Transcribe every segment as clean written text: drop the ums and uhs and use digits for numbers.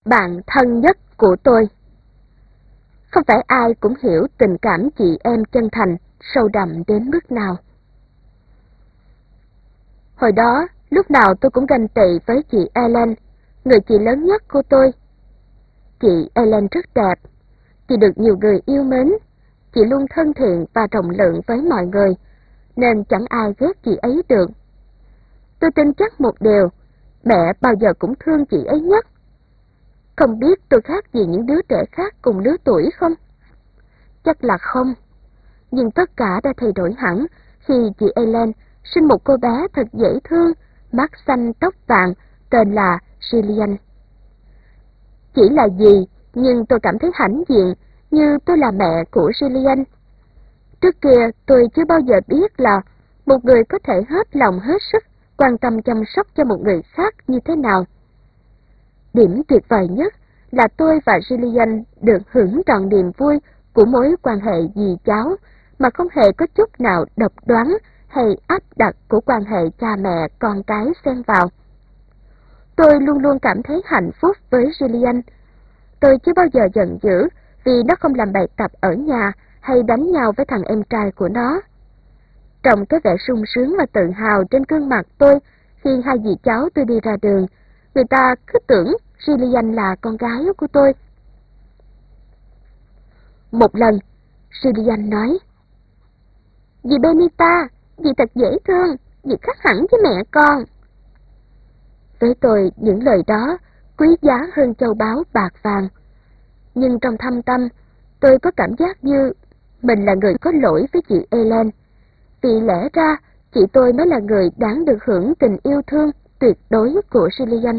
Bạn thân nhất của tôi. Không phải ai cũng hiểu tình cảm chị em chân thành, sâu đậm đến mức nào. Hồi đó, lúc nào tôi cũng ganh tị với chị Ellen, người chị lớn nhất của tôi. Chị Ellen rất đẹp, chị được nhiều người yêu mến, chị luôn thân thiện và rộng lượng với mọi người, nên chẳng ai ghét chị ấy được. Tôi tin chắc một điều, mẹ bao giờ cũng thương chị ấy nhất. Không biết tôi khác gì những đứa trẻ khác cùng lứa tuổi không? Chắc là không. Nhưng tất cả đã thay đổi hẳn khi chị Ellen sinh một cô bé thật dễ thương, mắt xanh tóc vàng, tên là Gillian. Chỉ là gì, nhưng tôi cảm thấy hãnh diện như tôi là mẹ của Gillian. Trước kia tôi chưa bao giờ biết là một người có thể hết lòng hết sức quan tâm chăm sóc cho một người khác như thế nào. Điểm tuyệt vời nhất là tôi và Gillian được hưởng trọn niềm vui của mối quan hệ dì cháu mà không hề có chút nào độc đoán hay áp đặt của quan hệ cha mẹ con cái xen vào. Tôi luôn luôn cảm thấy hạnh phúc với Gillian. Tôi chưa bao giờ giận dữ vì nó không làm bài tập ở nhà hay đánh nhau với thằng em trai của nó. Trong cái vẻ sung sướng và tự hào trên gương mặt tôi khi hai dì cháu tôi đi ra đường, người ta cứ tưởng Gillian là con gái của tôi. Một lần, Gillian nói: "Dì Benita, dì thật dễ thương, dì khác hẳn với mẹ con." Với tôi, những lời đó quý giá hơn châu báu bạc vàng. Nhưng trong thâm tâm, tôi có cảm giác như mình là người có lỗi với chị Ellen. Vì lẽ ra, chị tôi mới là người đáng được hưởng tình yêu thương tuyệt đối của Gillian.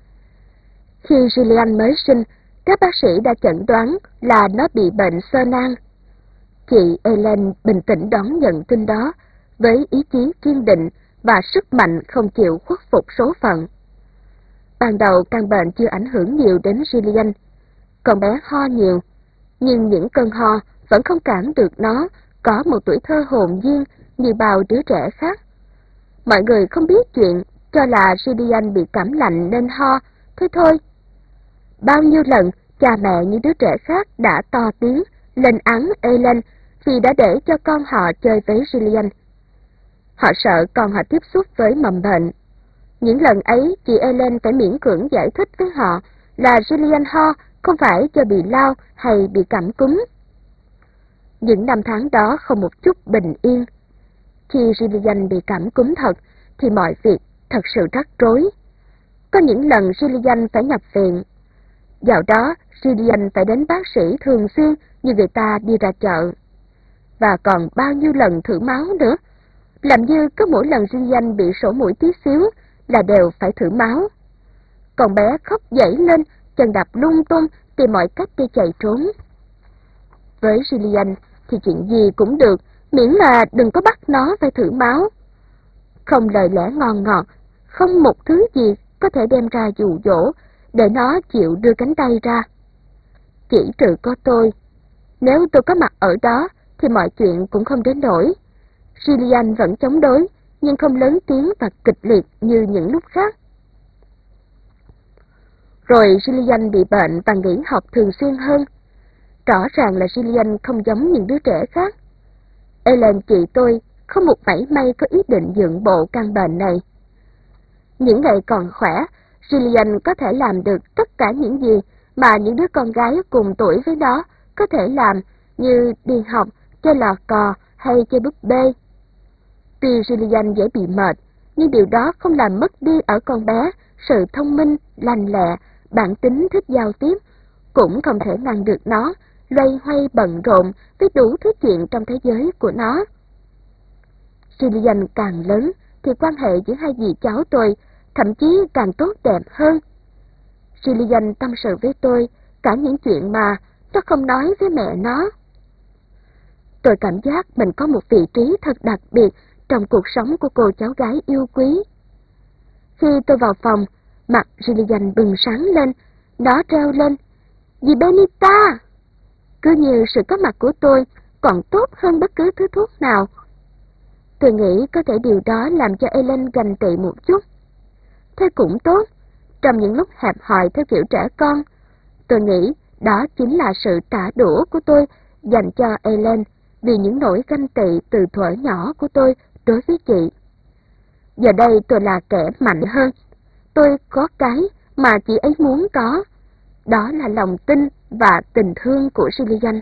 Khi Gillian mới sinh, các bác sĩ đã chẩn đoán là nó bị bệnh xơ nang. Chị Ellen bình tĩnh đón nhận tin đó với ý chí kiên định và sức mạnh không chịu khuất phục số phận. Ban đầu căn bệnh chưa ảnh hưởng nhiều đến Gillian. Con bé ho nhiều, nhưng những cơn ho vẫn không cản được nó có một tuổi thơ hồn nhiên như bao đứa trẻ khác. Mọi người không biết chuyện, cho là Gillian bị cảm lạnh nên ho, thế thôi. Bao nhiêu lần cha mẹ những đứa trẻ khác đã to tiếng lên án Ellen vì đã để cho con họ chơi với Gillian. Họ sợ con họ tiếp xúc với mầm bệnh. Những lần ấy, chị Ellen phải miễn cưỡng giải thích với họ là Gillian ho không phải do bị lao hay bị cảm cúm. Những năm tháng đó không một chút bình yên. Khi Gillian bị cảm cúm thật, thì mọi việc thật sự rắc rối. Có những lần Gillian phải nhập viện. Dạo đó, Gillian phải đến bác sĩ thường xuyên như người ta đi ra chợ. Và còn bao nhiêu lần thử máu nữa. Làm như cứ mỗi lần Gillian bị sổ mũi tí xíu là đều phải thử máu. Con bé khóc dãy lên, chân đạp lung tung, tìm mọi cách để chạy trốn. Với Gillian thì chuyện gì cũng được, miễn là đừng có bắt nó phải thử máu. Không lời lẽ ngon ngọt, không một thứ gì có thể đem ra dụ dỗ để nó chịu đưa cánh tay ra. Chỉ trừ có tôi. Nếu tôi có mặt ở đó thì mọi chuyện cũng không đến nỗi. Gillian vẫn chống đối, nhưng không lớn tiếng và kịch liệt như những lúc khác. Rồi Gillian bị bệnh và nghỉ học thường xuyên hơn. Rõ ràng là Gillian không giống những đứa trẻ khác. Ellen chị tôi không một mảy may có ý định nhượng bộ căn bệnh này. Những ngày còn khỏe, Gillian có thể làm được tất cả những gì mà những đứa con gái cùng tuổi với nó có thể làm, như đi học, chơi lò cò hay chơi búp bê. Tuy Gillian dễ bị mệt, nhưng điều đó không làm mất đi ở con bé sự thông minh, lanh lẹ, bản tính thích giao tiếp, cũng không thể ngăn được nó loay hoay bận rộn với đủ thứ chuyện trong thế giới của nó. Gillian càng lớn thì quan hệ giữa hai dì cháu tôi thậm chí càng tốt đẹp hơn. Gillian tâm sự với tôi cả những chuyện mà nó không nói với mẹ nó. Tôi cảm giác mình có một vị trí thật đặc biệt trong cuộc sống của cô cháu gái yêu quý. Khi tôi vào phòng, mặt Gillian bừng sáng lên, nó reo lên: "Dì Benita!" Cứ như sự có mặt của tôi còn tốt hơn bất cứ thứ thuốc nào. Tôi nghĩ có thể điều đó làm cho Ellen ganh tị một chút. Thế cũng tốt, trong những lúc hẹp hòi theo kiểu trẻ con. Tôi nghĩ đó chính là sự trả đũa của tôi dành cho Ellen vì những nỗi ganh tị từ thuở nhỏ của tôi đối với chị. Giờ đây tôi là kẻ mạnh hơn. Tôi có cái mà chị ấy muốn có. Đó là lòng tin và tình thương của Gillian.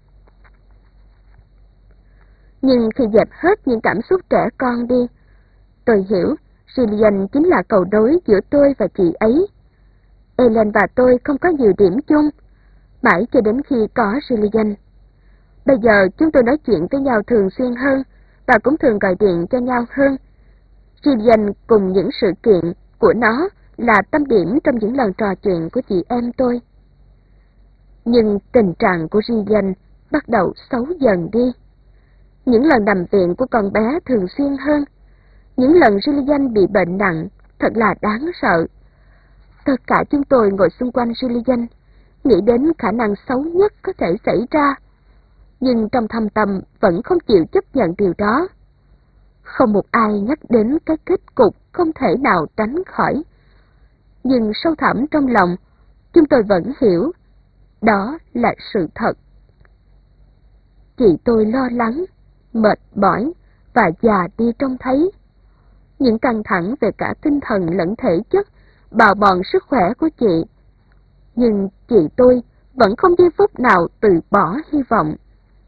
Nhưng khi dẹp hết những cảm xúc trẻ con đi, tôi hiểu Gillian chính là cầu nối giữa tôi và chị ấy. Ellen và tôi không có nhiều điểm chung, mãi cho đến khi có Gillian. Bây giờ chúng tôi nói chuyện với nhau thường xuyên hơn và cũng thường gọi điện cho nhau hơn. Gillian cùng những sự kiện của nó là tâm điểm trong những lần trò chuyện của chị em tôi. Nhưng tình trạng của Gillian bắt đầu xấu dần đi. Những lần nằm viện của con bé thường xuyên hơn. Những lần Gillian bị bệnh nặng thật là đáng sợ. Tất cả chúng tôi ngồi xung quanh Gillian, nghĩ đến khả năng xấu nhất có thể xảy ra, nhưng trong thâm tâm vẫn không chịu chấp nhận điều đó. Không một ai nhắc đến cái kết cục không thể nào tránh khỏi. Nhưng sâu thẳm trong lòng, chúng tôi vẫn hiểu, đó là sự thật. Chị tôi lo lắng, mệt mỏi và già đi trông thấy. Những căng thẳng về cả tinh thần lẫn thể chất bào mòn sức khỏe của chị. Nhưng chị tôi vẫn không giây phút nào từ bỏ hy vọng.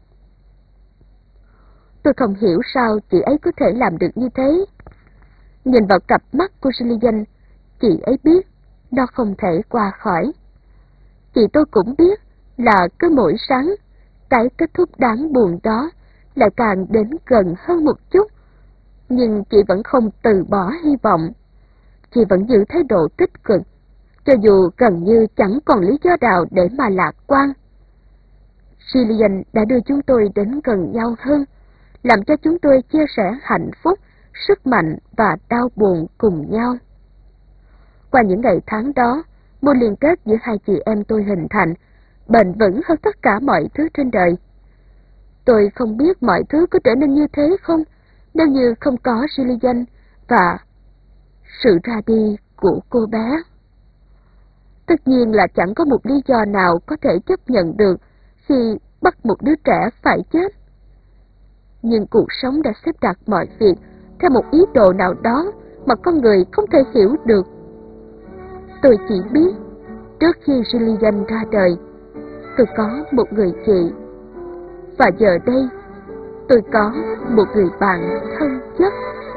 Tôi không hiểu sao chị ấy có thể làm được như thế. Nhìn vào cặp mắt của Gillian, chị ấy biết nó không thể qua khỏi. Chị tôi cũng biết là cứ mỗi sáng, cái kết thúc đáng buồn đó lại càng đến gần hơn một chút. Nhưng chị vẫn không từ bỏ hy vọng. Chị vẫn giữ thái độ tích cực, cho dù gần như chẳng còn lý do nào để mà lạc quan. Gillian đã đưa chúng tôi đến gần nhau hơn, làm cho chúng tôi chia sẻ hạnh phúc, sức mạnh và đau buồn cùng nhau. Qua những ngày tháng đó, mối liên kết giữa hai chị em tôi hình thành, bền vững hơn tất cả mọi thứ trên đời. Tôi không biết mọi thứ có trở nên như thế không, nếu như không có Gillian và sự ra đi của cô bé. Tất nhiên là chẳng có một lý do nào có thể chấp nhận được khi bắt một đứa trẻ phải chết. Nhưng cuộc sống đã xếp đặt mọi việc theo một ý đồ nào đó mà con người không thể hiểu được. Tôi chỉ biết, trước khi Gillian ra đời, tôi có một người chị. Và giờ đây, tôi có một người bạn thân chất.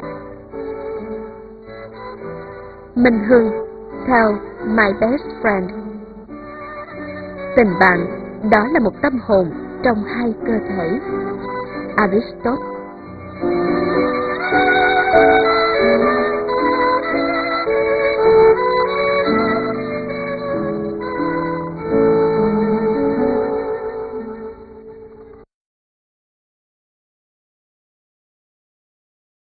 Minh Hương, theo My Best Friend. Tình bạn, đó là một tâm hồn trong hai cơ thể. Aristotle.